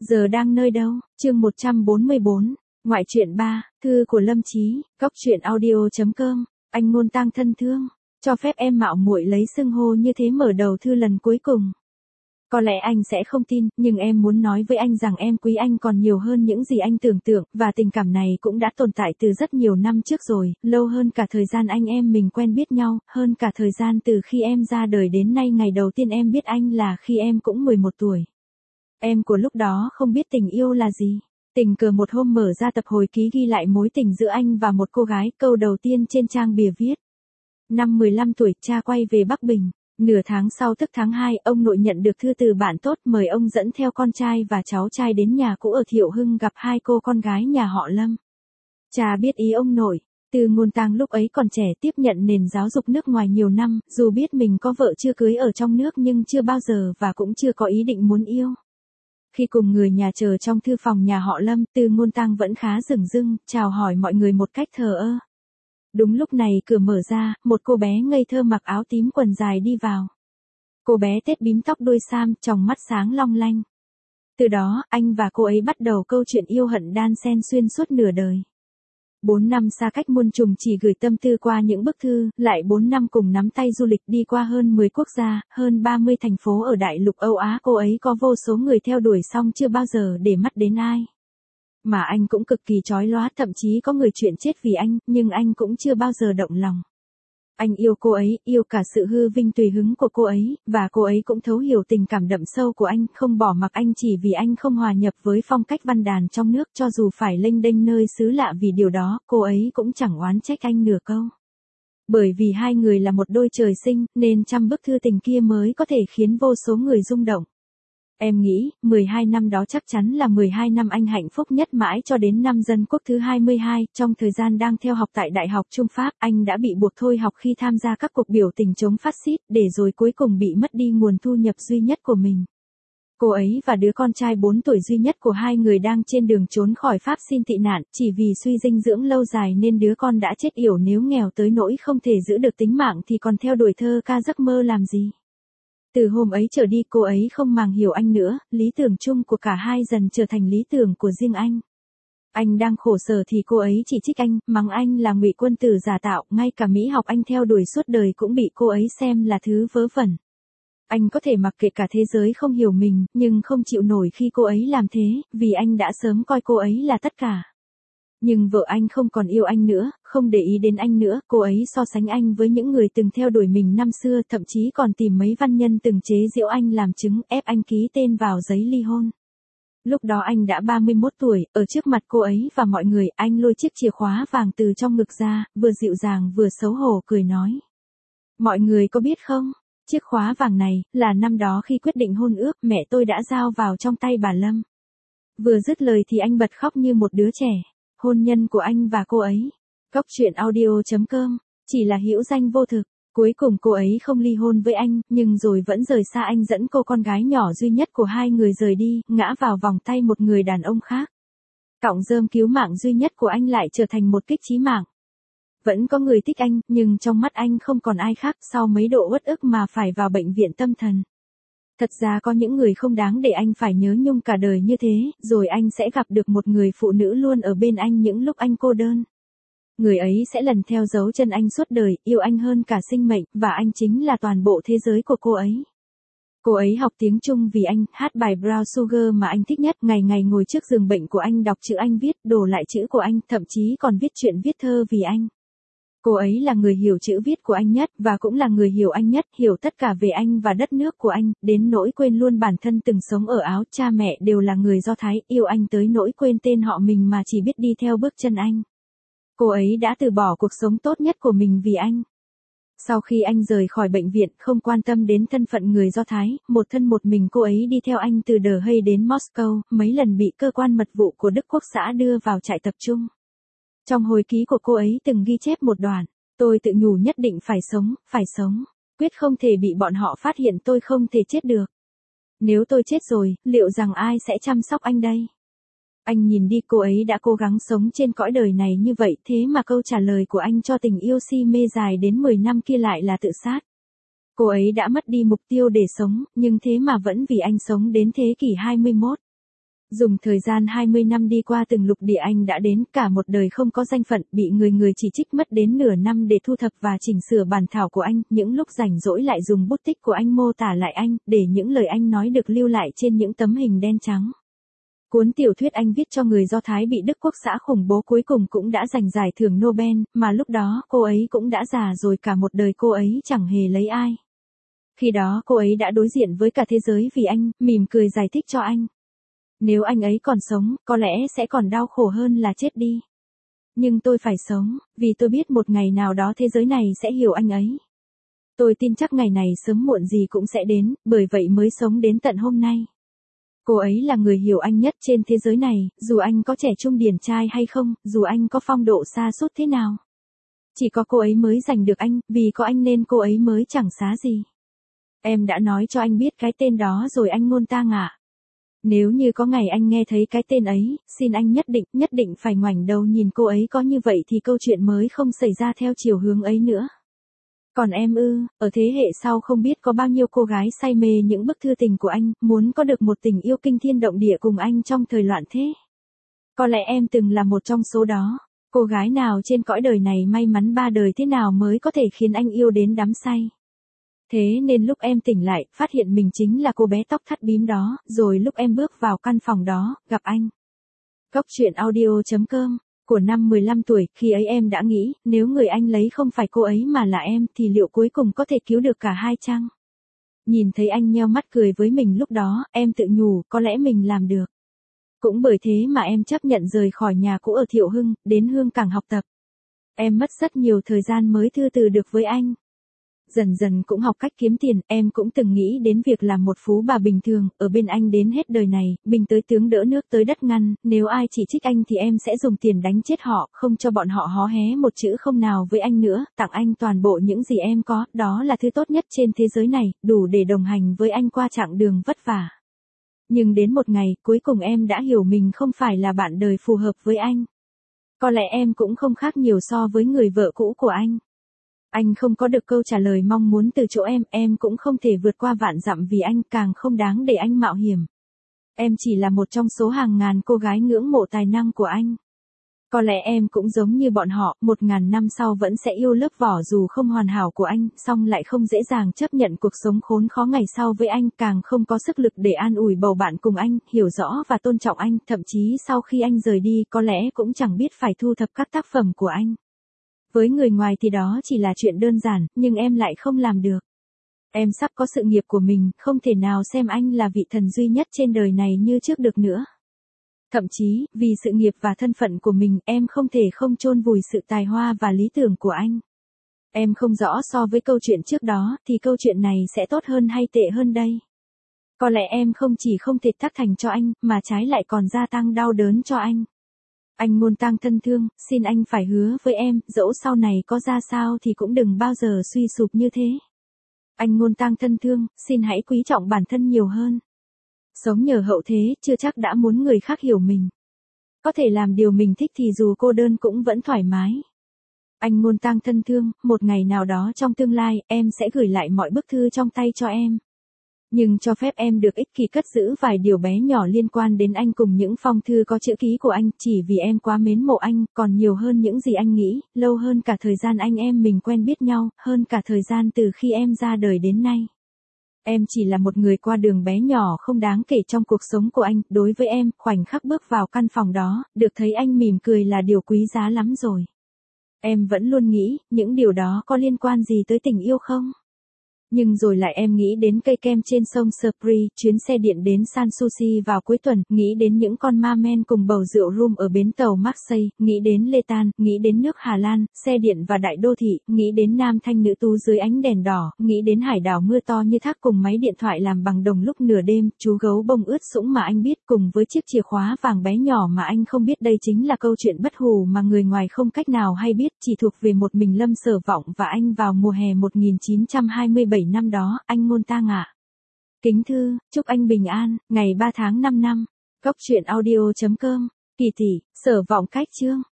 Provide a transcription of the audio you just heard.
Giờ đang nơi đâu? Chương 144, ngoại truyện 3, thư của Lâm Chí, góc truyện audio.com. Anh Ngôn Tang thân thương, cho phép em mạo muội lấy xưng hô như thế mở đầu thư lần cuối cùng. Có lẽ anh sẽ không tin, nhưng em muốn nói với anh rằng em quý anh còn nhiều hơn những gì anh tưởng tượng, và tình cảm này cũng đã tồn tại từ rất nhiều năm trước rồi, lâu hơn cả thời gian anh em mình quen biết nhau, hơn cả thời gian từ khi em ra đời đến nay. Ngày đầu tiên em biết anh là khi em cũng 11 tuổi. Em của lúc đó không biết tình yêu là gì. Tình cờ một hôm mở ra tập hồi ký ghi lại mối tình giữa anh và một cô gái, câu đầu tiên trên trang bìa viết. Năm 15 tuổi, cha quay về Bắc Bình. Nửa tháng sau tức tháng 2, ông nội nhận được thư từ bạn tốt mời ông dẫn theo con trai và cháu trai đến nhà cũ ở Thiệu Hưng gặp hai cô con gái nhà họ Lâm. Cha biết ý ông nội. Từ Ngôn Tang lúc ấy còn trẻ, tiếp nhận nền giáo dục nước ngoài nhiều năm, dù biết mình có vợ chưa cưới ở trong nước nhưng chưa bao giờ và cũng chưa có ý định muốn yêu. Khi cùng người nhà chờ trong thư phòng nhà họ Lâm, Từ Ngôn Tang vẫn khá dửng dưng, chào hỏi mọi người một cách thờ ơ. Đúng lúc này cửa mở ra, một cô bé ngây thơ mặc áo tím quần dài đi vào. Cô bé tết bím tóc đuôi sam, tròng mắt sáng long lanh. Từ đó, anh và cô ấy bắt đầu câu chuyện yêu hận đan xen xuyên suốt nửa đời. 4 năm xa cách muôn trùng chỉ gửi tâm tư qua những bức thư, lại 4 năm cùng nắm tay du lịch đi qua hơn 10 quốc gia, hơn 30 thành phố ở đại lục Âu Á. Cô ấy có vô số người theo đuổi song chưa bao giờ để mắt đến ai. Mà anh cũng cực kỳ chói lóa, thậm chí có người chuyện chết vì anh, nhưng anh cũng chưa bao giờ động lòng. Anh yêu cô ấy, yêu cả sự hư vinh tùy hứng của cô ấy, và cô ấy cũng thấu hiểu tình cảm đậm sâu của anh, không bỏ mặc anh chỉ vì anh không hòa nhập với phong cách văn đàn trong nước, cho dù phải lênh đênh nơi xứ lạ vì điều đó, cô ấy cũng chẳng oán trách anh nửa câu. Bởi vì hai người là một đôi trời sinh, nên trăm bức thư tình kia mới có thể khiến vô số người rung động. Em nghĩ, 12 năm đó chắc chắn là 12 năm anh hạnh phúc nhất mãi cho đến năm Dân Quốc thứ 22, trong thời gian đang theo học tại Đại học Trung Pháp, anh đã bị buộc thôi học khi tham gia các cuộc biểu tình chống phát xít, để rồi cuối cùng bị mất đi nguồn thu nhập duy nhất của mình. Cô ấy và đứa con trai 4 tuổi duy nhất của hai người đang trên đường trốn khỏi Pháp xin tị nạn, chỉ vì suy dinh dưỡng lâu dài nên đứa con đã chết yểu, nếu nghèo tới nỗi không thể giữ được tính mạng thì còn theo đuổi thơ ca giấc mơ làm gì. Từ hôm ấy trở đi cô ấy không màng hiểu anh nữa, lý tưởng chung của cả hai dần trở thành lý tưởng của riêng anh. Anh đang khổ sở thì cô ấy chỉ trích anh, mắng anh là ngụy quân tử giả tạo, ngay cả mỹ học anh theo đuổi suốt đời cũng bị cô ấy xem là thứ vớ vẩn. Anh có thể mặc kệ cả thế giới không hiểu mình, nhưng không chịu nổi khi cô ấy làm thế, vì anh đã sớm coi cô ấy là tất cả. Nhưng vợ anh không còn yêu anh nữa, không để ý đến anh nữa, cô ấy so sánh anh với những người từng theo đuổi mình năm xưa, thậm chí còn tìm mấy văn nhân từng chế giễu anh làm chứng, ép anh ký tên vào giấy ly hôn. Lúc đó anh đã 31 tuổi, ở trước mặt cô ấy và mọi người, anh lôi chiếc chìa khóa vàng từ trong ngực ra, vừa dịu dàng vừa xấu hổ cười nói. Mọi người có biết không, chiếc khóa vàng này, là năm đó khi quyết định hôn ước, mẹ tôi đã giao vào trong tay bà Lâm. Vừa dứt lời thì anh bật khóc như một đứa trẻ. Hôn nhân của anh và cô ấy. Góc truyện audio.com, chỉ là hữu danh vô thực. Cuối cùng cô ấy không ly hôn với anh, nhưng rồi vẫn rời xa anh, dẫn cô con gái nhỏ duy nhất của hai người rời đi, ngã vào vòng tay một người đàn ông khác. Cọng rơm cứu mạng duy nhất của anh lại trở thành một kích chí mạng. Vẫn có người thích anh, nhưng trong mắt anh không còn ai khác, sau mấy độ uất ức mà phải vào bệnh viện tâm thần. Thật ra có những người không đáng để anh phải nhớ nhung cả đời như thế, rồi anh sẽ gặp được một người phụ nữ luôn ở bên anh những lúc anh cô đơn. Người ấy sẽ lần theo dấu chân anh suốt đời, yêu anh hơn cả sinh mệnh, và anh chính là toàn bộ thế giới của cô ấy. Cô ấy học tiếng Trung vì anh, hát bài Brown Sugar mà anh thích nhất, ngày ngày ngồi trước giường bệnh của anh đọc chữ anh viết, đổ lại chữ của anh, thậm chí còn viết truyện viết thơ vì anh. Cô ấy là người hiểu chữ viết của anh nhất, và cũng là người hiểu anh nhất, hiểu tất cả về anh và đất nước của anh, đến nỗi quên luôn bản thân từng sống ở Áo, cha mẹ đều là người Do Thái, yêu anh tới nỗi quên tên họ mình mà chỉ biết đi theo bước chân anh. Cô ấy đã từ bỏ cuộc sống tốt nhất của mình vì anh. Sau khi anh rời khỏi bệnh viện, không quan tâm đến thân phận người Do Thái, một thân một mình cô ấy đi theo anh từ The Hague đến Moscow, mấy lần bị cơ quan mật vụ của Đức Quốc xã đưa vào trại tập trung. Trong hồi ký của cô ấy từng ghi chép một đoạn, tôi tự nhủ nhất định phải sống, quyết không thể bị bọn họ phát hiện, tôi không thể chết được. Nếu tôi chết rồi, liệu rằng ai sẽ chăm sóc anh đây? Anh nhìn đi, cô ấy đã cố gắng sống trên cõi đời này như vậy, thế mà câu trả lời của anh cho tình yêu si mê dài đến 10 năm kia lại là tự sát. Cô ấy đã mất đi mục tiêu để sống, nhưng thế mà vẫn vì anh sống đến thế kỷ 21. Dùng thời gian 20 năm đi qua từng lục địa anh đã đến, cả một đời không có danh phận, bị người người chỉ trích, mất đến nửa năm để thu thập và chỉnh sửa bản thảo của anh, những lúc rảnh rỗi lại dùng bút tích của anh mô tả lại anh, để những lời anh nói được lưu lại trên những tấm hình đen trắng. Cuốn tiểu thuyết anh viết cho người Do Thái bị Đức Quốc xã khủng bố cuối cùng cũng đã giành giải thưởng Nobel, mà lúc đó cô ấy cũng đã già rồi, cả một đời cô ấy chẳng hề lấy ai. Khi đó cô ấy đã đối diện với cả thế giới vì anh, mỉm cười giải thích cho anh. Nếu anh ấy còn sống, có lẽ sẽ còn đau khổ hơn là chết đi. Nhưng tôi phải sống, vì tôi biết một ngày nào đó thế giới này sẽ hiểu anh ấy. Tôi tin chắc ngày này sớm muộn gì cũng sẽ đến, bởi vậy mới sống đến tận hôm nay. Cô ấy là người hiểu anh nhất trên thế giới này, dù anh có trẻ trung điển trai hay không, dù anh có phong độ sa sút thế nào. Chỉ có cô ấy mới giành được anh, vì có anh nên cô ấy mới chẳng xá gì. Em đã nói cho anh biết cái tên đó rồi anh Ngôn Tang ạ. Nếu như có ngày anh nghe thấy cái tên ấy, xin anh nhất định phải ngoảnh đầu nhìn cô ấy, có như vậy thì câu chuyện mới không xảy ra theo chiều hướng ấy nữa. Còn em ở thế hệ sau không biết có bao nhiêu cô gái say mê những bức thư tình của anh, muốn có được một tình yêu kinh thiên động địa cùng anh trong thời loạn thế. Có lẽ em từng là một trong số đó. Cô gái nào trên cõi đời này may mắn ba đời thế nào mới có thể khiến anh yêu đến đắm say. Thế nên lúc em tỉnh lại, phát hiện mình chính là cô bé tóc thắt bím đó, rồi lúc em bước vào căn phòng đó, gặp anh. Góc truyện audio.com. Của năm 15 tuổi, khi ấy em đã nghĩ, nếu người anh lấy không phải cô ấy mà là em, thì liệu cuối cùng có thể cứu được cả hai chăng? Nhìn thấy anh nheo mắt cười với mình lúc đó, em tự nhủ, có lẽ mình làm được. Cũng bởi thế mà em chấp nhận rời khỏi nhà cũ ở Thiệu Hưng, đến Hương Cảng học tập. Em mất rất nhiều thời gian mới thư từ được với anh. Dần dần cũng học cách kiếm tiền, em cũng từng nghĩ đến việc làm một phú bà bình thường, ở bên anh đến hết đời này, binh tới tướng đỡ nước tới đất ngăn, nếu ai chỉ trích anh thì em sẽ dùng tiền đánh chết họ, không cho bọn họ hó hé một chữ không nào với anh nữa, tặng anh toàn bộ những gì em có, đó là thứ tốt nhất trên thế giới này, đủ để đồng hành với anh qua chặng đường vất vả. Nhưng đến một ngày, cuối cùng em đã hiểu mình không phải là bạn đời phù hợp với anh. Có lẽ em cũng không khác nhiều so với người vợ cũ của anh. Anh không có được câu trả lời mong muốn từ chỗ em cũng không thể vượt qua vạn dặm vì anh, càng không đáng để anh mạo hiểm. Em chỉ là một trong số hàng ngàn cô gái ngưỡng mộ tài năng của anh. Có lẽ em cũng giống như bọn họ, 1000 năm sau vẫn sẽ yêu lớp vỏ dù không hoàn hảo của anh, song lại không dễ dàng chấp nhận cuộc sống khốn khó ngày sau với anh, càng không có sức lực để an ủi bầu bạn cùng anh, hiểu rõ và tôn trọng anh, thậm chí sau khi anh rời đi có lẽ cũng chẳng biết phải thu thập các tác phẩm của anh. Với người ngoài thì đó chỉ là chuyện đơn giản, nhưng em lại không làm được. Em sắp có sự nghiệp của mình, không thể nào xem anh là vị thần duy nhất trên đời này như trước được nữa. Thậm chí, vì sự nghiệp và thân phận của mình, em không thể không chôn vùi sự tài hoa và lý tưởng của anh. Em không rõ so với câu chuyện trước đó, thì câu chuyện này sẽ tốt hơn hay tệ hơn đây. Có lẽ em không chỉ không thể tác thành cho anh, mà trái lại còn gia tăng đau đớn cho anh. Anh Ngôn Tang thân thương, xin anh phải hứa với em, dẫu sau này có ra sao thì cũng đừng bao giờ suy sụp như thế. Anh Ngôn Tang thân thương, xin hãy quý trọng bản thân nhiều hơn. Sống nhờ hậu thế, chưa chắc đã muốn người khác hiểu mình. Có thể làm điều mình thích thì dù cô đơn cũng vẫn thoải mái. Anh Ngôn Tang thân thương, một ngày nào đó trong tương lai, em sẽ gửi lại mọi bức thư trong tay cho em. Nhưng cho phép em được ích kỷ cất giữ vài điều bé nhỏ liên quan đến anh cùng những phong thư có chữ ký của anh, chỉ vì em quá mến mộ anh, còn nhiều hơn những gì anh nghĩ, lâu hơn cả thời gian anh em mình quen biết nhau, hơn cả thời gian từ khi em ra đời đến nay. Em chỉ là một người qua đường bé nhỏ không đáng kể trong cuộc sống của anh, đối với em, khoảnh khắc bước vào căn phòng đó, được thấy anh mỉm cười là điều quý giá lắm rồi. Em vẫn luôn nghĩ, những điều đó có liên quan gì tới tình yêu không? Nhưng rồi lại em nghĩ đến cây kem trên sông Spree, chuyến xe điện đến San Sushi vào cuối tuần, nghĩ đến những con ma men cùng bầu rượu rum ở bến tàu Marseille, nghĩ đến Lê Tan, nghĩ đến nước Hà Lan, xe điện và đại đô thị, nghĩ đến nam thanh nữ tú dưới ánh đèn đỏ, nghĩ đến hải đảo mưa to như thác cùng máy điện thoại làm bằng đồng lúc nửa đêm, chú gấu bông ướt sũng mà anh biết cùng với chiếc chìa khóa vàng bé nhỏ mà anh không biết. Đây chính là câu chuyện bất hủ mà người ngoài không cách nào hay biết, chỉ thuộc về một mình Lâm Sở Vọng và anh vào mùa hè 1927 năm đó, anh Ngôn Tang ạ. Kính thư, chúc anh bình an, ngày 3 tháng 5 năm. Góc truyện audio.com, Kỳ tỷ, Sở Vọng cách chương.